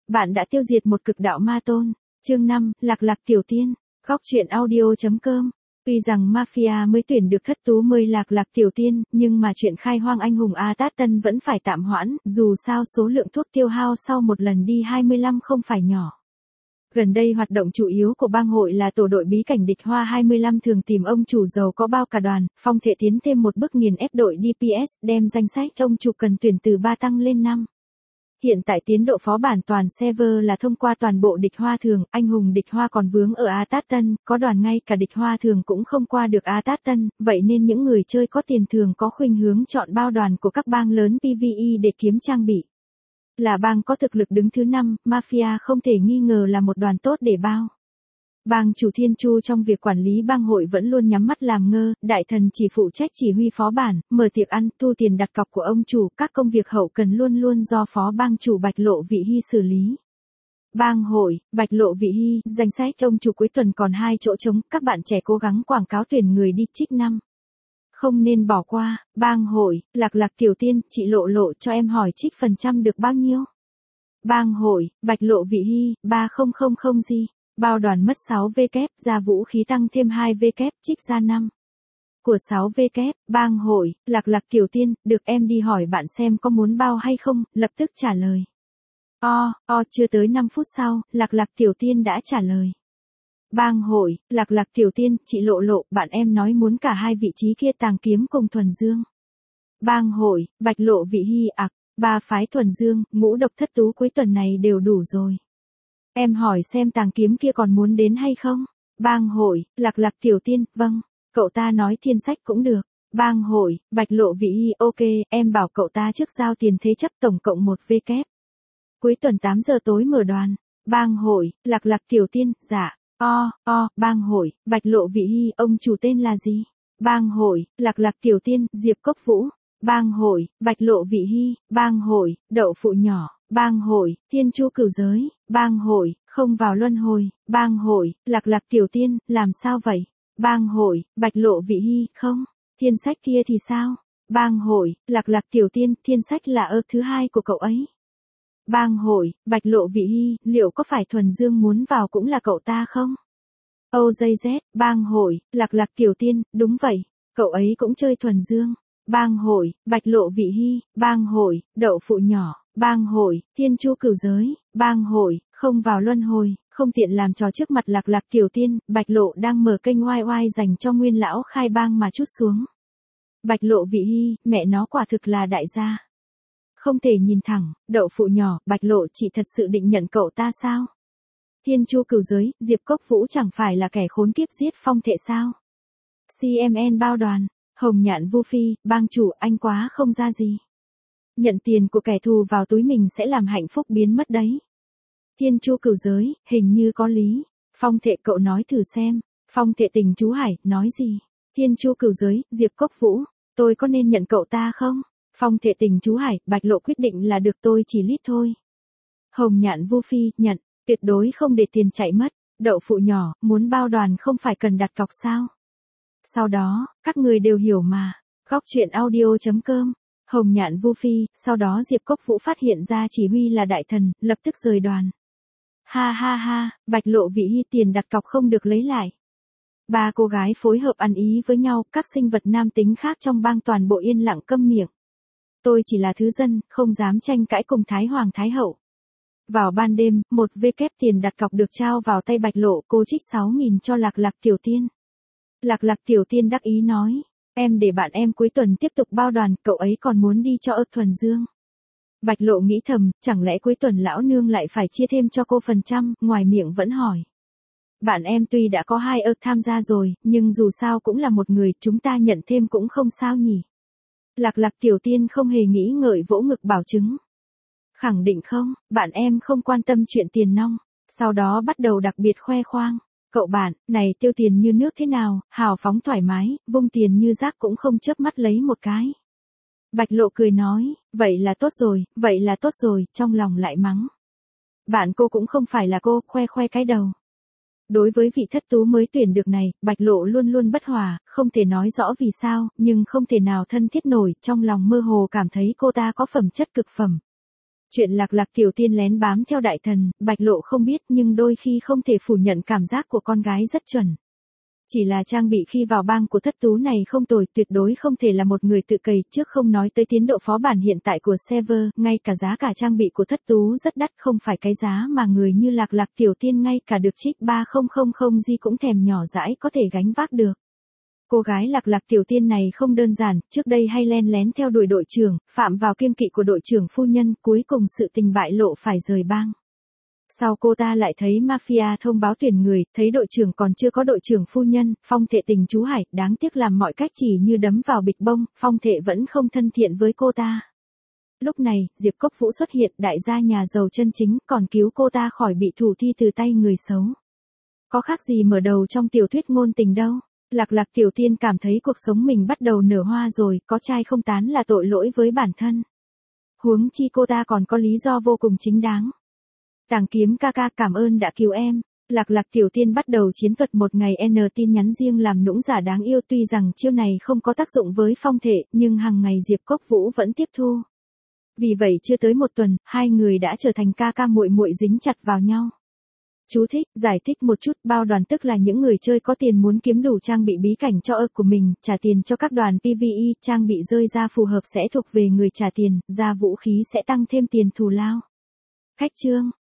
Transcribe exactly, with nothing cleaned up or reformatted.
Bạn đã tiêu diệt một cực đạo ma tôn. Chương năm, Lạc Lạc Tiểu Tiên. Góc truyện audio.com. Tuy rằng Mafia mới tuyển được thất tú mới Lạc Lạc Tiểu Tiên, nhưng mà chuyện khai hoang anh hùng A Tát Tân vẫn phải tạm hoãn, dù sao số lượng thuốc tiêu hao sau một lần đi hai mươi lăm không phải nhỏ. Gần đây hoạt động chủ yếu của bang hội là tổ đội bí cảnh địch hoa hai mươi lăm thường tìm ông chủ giàu có bao cả đoàn, Phong Thệ tiến thêm một bước nghiền ép đội đê pê ét, đem danh sách ông chủ cần tuyển từ ba tăng lên năm. Hiện tại tiến độ phó bản toàn server là thông qua toàn bộ địch hoa thường, anh hùng địch hoa còn vướng ở A Tát Tân, có đoàn ngay cả địch hoa thường cũng không qua được A Tát Tân, vậy nên những người chơi có tiền thường có khuynh hướng chọn bao đoàn của các bang lớn pê vê e để kiếm trang bị. Là bang có thực lực đứng thứ năm, Mafia không thể nghi ngờ là một đoàn tốt để bao. Bang chủ Thiên Chu trong việc quản lý bang hội vẫn luôn nhắm mắt làm ngơ, đại thần chỉ phụ trách chỉ huy phó bản, mở tiệc ăn, thu tiền đặt cọc của ông chủ, các công việc hậu cần luôn luôn do phó bang chủ Bạch Lộ Vị Hy xử lý. Bang hội, Bạch Lộ Vị Hy, danh sách ông chủ cuối tuần còn hai chỗ trống, các bạn trẻ cố gắng quảng cáo tuyển người đi trích năm. Không nên bỏ qua. Bang hội, Lạc Lạc Tiểu Tiên, chị Lộ Lộ cho em hỏi trích phần trăm được bao nhiêu? Bang hội, Bạch Lộ Vị Hy, ba không không không gì. Bao đoàn mất sáu vê kép, ra vũ khí tăng thêm hai vê kép, trích ra năm. Của sáu vê kép, bang hội, Lạc Lạc Tiểu Tiên, được em đi hỏi bạn xem có muốn bao hay không, lập tức trả lời. O, o, chưa tới năm phút sau, Lạc Lạc Tiểu Tiên đã trả lời. Bang hội, Lạc Lạc Tiểu Tiên, chị Lộ Lộ, bạn em nói muốn cả hai vị trí kia tàng kiếm cùng thuần dương. Bang hội, Bạch Lộ Vị Hy ạc, ba phái thuần dương, ngũ độc thất tú cuối tuần này đều đủ rồi. Em hỏi xem tàng kiếm kia còn muốn đến hay không? Bang hội, Lạc Lạc Tiểu Tiên, vâng. Cậu ta nói thiên sách cũng được. Bang hội, Bạch Lộ Vị Hy, ok, em bảo cậu ta trước giao tiền thế chấp tổng cộng một vê kép. Cuối tuần tám giờ tối mở đoàn. Bang hội, Lạc Lạc Tiểu Tiên, dạ. O, o, bang hội, Bạch Lộ Vị Hy, ông chủ tên là gì? Bang hội, Lạc Lạc Tiểu Tiên, Diệp Cốc Vũ. Bang hội, Bạch Lộ Vị Hy, bang hội, Đậu Phụ Nhỏ, bang hội, Thiên Chu Cửu Giới, bang hội, Không Vào Luân Hồi, bang hội, Lạc Lạc Tiểu Tiên, làm sao vậy? Bang hội, Bạch Lộ Vị Hy, không, thiên sách kia thì sao? Bang hội, Lạc Lạc Tiểu Tiên, thiên sách là ơ thứ hai của cậu ấy. Bang hội, Bạch Lộ Vị Hy, liệu có phải thuần dương muốn vào cũng là cậu ta không? ô giê dét, bang hội, Lạc Lạc Tiểu Tiên, đúng vậy, cậu ấy cũng chơi thuần dương. Bang hội, Bạch Lộ Vị Hy, bang hội, Đậu Phụ Nhỏ, bang hội, Thiên Chu Cửu Giới, bang hội, Không Vào Luân Hồi, không tiện làm trò trước mặt Lạc Lạc Tiểu Tiên, Bạch Lộ đang mở kênh oai oai dành cho nguyên lão khai bang mà trút xuống. Bạch Lộ Vị Hy, mẹ nó quả thực là đại gia. Không thể nhìn thẳng, Đậu Phụ Nhỏ, Bạch Lộ chị thật sự định nhận cậu ta sao? Thiên Chu Cửu Giới, Diệp Cốc Vũ chẳng phải là kẻ khốn kiếp giết Phong Thệ sao? xê em en bao đoàn. Hồng Nhạn Vu Phi, bang chủ, anh quá không ra gì. Nhận tiền của kẻ thù vào túi mình sẽ làm hạnh phúc biến mất đấy. Thiên Chu Cửu Giới, hình như có lý. Phong Thệ cậu nói thử xem. Phong Thệ Tình chú Hải, nói gì? Thiên Chu Cửu Giới, Diệp Cốc Vũ, tôi có nên nhận cậu ta không? Phong Thệ Tình chú Hải, Bạch Lộ quyết định là được tôi chỉ lít thôi. Hồng Nhạn Vu Phi, nhận, tuyệt đối không để tiền chạy mất. Đậu Phụ Nhỏ, muốn bao đoàn không phải cần đặt cọc sao? Sau đó, các người đều hiểu mà. Góc truyện audio.com. Hồng Nhạn Vu Phi, sau đó Diệp Cốc Vũ phát hiện ra chỉ huy là đại thần, lập tức rời đoàn. Ha ha ha, Bạch Lộ Vị Hy tiền đặt cọc không được lấy lại. Ba cô gái phối hợp ăn ý với nhau, các sinh vật nam tính khác trong bang toàn bộ yên lặng câm miệng. Tôi chỉ là thứ dân, không dám tranh cãi cùng Thái Hoàng Thái Hậu. Vào ban đêm, một vê kép tiền đặt cọc được trao vào tay Bạch Lộ, cô trích sáu nghìn cho Lạc Lạc Tiểu Tiên. Lạc Lạc Tiểu Tiên đắc ý nói, em để bạn em cuối tuần tiếp tục bao đoàn, cậu ấy còn muốn đi cho ơ thuần dương. Bạch Lộ nghĩ thầm, chẳng lẽ cuối tuần lão nương lại phải chia thêm cho cô phần trăm, ngoài miệng vẫn hỏi. Bạn em tuy đã có hai ơ tham gia rồi, nhưng dù sao cũng là một người, chúng ta nhận thêm cũng không sao nhỉ. Lạc Lạc Tiểu Tiên không hề nghĩ ngợi vỗ ngực bảo chứng. Khẳng định không, bạn em không quan tâm chuyện tiền nong, sau đó bắt đầu đặc biệt khoe khoang. Cậu bạn, này tiêu tiền như nước thế nào, hào phóng thoải mái, vung tiền như rác cũng không chớp mắt lấy một cái. Bạch Lộ cười nói, vậy là tốt rồi, vậy là tốt rồi, trong lòng lại mắng. Bạn cô cũng không phải là cô, khoe khoe cái đầu. Đối với vị thất tú mới tuyển được này, Bạch Lộ luôn luôn bất hòa, không thể nói rõ vì sao, nhưng không thể nào thân thiết nổi, trong lòng mơ hồ cảm thấy cô ta có phẩm chất cực phẩm. Chuyện Lạc Lạc tiểu tiên lén bám theo đại thần, Bạch Lộ không biết nhưng đôi khi không thể phủ nhận cảm giác của con gái rất chuẩn. Chỉ là trang bị khi vào bang của thất tú này không tồi, tuyệt đối không thể là một người tự cày, trước không nói tới tiến độ phó bản hiện tại của server, ngay cả giá cả trang bị của thất tú rất đắt, không phải cái giá mà người như Lạc Lạc tiểu tiên ngay cả được trích ba không không không G cũng thèm nhỏ dãi có thể gánh vác được. Cô gái Lạc Lạc tiểu tiên này không đơn giản, trước đây hay len lén theo đuổi đội trưởng, phạm vào kiêng kỵ của đội trưởng phu nhân, cuối cùng sự tình bại lộ phải rời bang. Sau cô ta lại thấy mafia thông báo tuyển người, thấy đội trưởng còn chưa có đội trưởng phu nhân, Phong Thệ tình chú Hải, đáng tiếc làm mọi cách chỉ như đấm vào bịch bông, Phong Thệ vẫn không thân thiện với cô ta. Lúc này, Diệp Cốc Vũ xuất hiện, đại gia nhà giàu chân chính, còn cứu cô ta khỏi bị thủ thi từ tay người xấu. Có khác gì mở đầu trong tiểu thuyết ngôn tình đâu. Lạc Lạc tiểu tiên cảm thấy cuộc sống mình bắt đầu nở hoa rồi, có trai không tán là tội lỗi với bản thân. Huống chi cô ta còn có lý do vô cùng chính đáng. Tàng kiếm ca ca cảm ơn đã cứu em. Lạc Lạc tiểu tiên bắt đầu chiến thuật một ngày N tin nhắn riêng làm nũng giả đáng yêu, tuy rằng chiêu này không có tác dụng với Phong Thệ, nhưng hàng ngày Diệp Cốc Vũ vẫn tiếp thu. Vì vậy chưa tới một tuần, hai người đã trở thành ca ca muội muội dính chặt vào nhau. Chú thích, giải thích một chút, bao đoàn tức là những người chơi có tiền muốn kiếm đủ trang bị bí cảnh cho ơ của mình, trả tiền cho các đoàn pê vê e, trang bị rơi ra phù hợp sẽ thuộc về người trả tiền, ra vũ khí sẽ tăng thêm tiền thù lao. Khách chương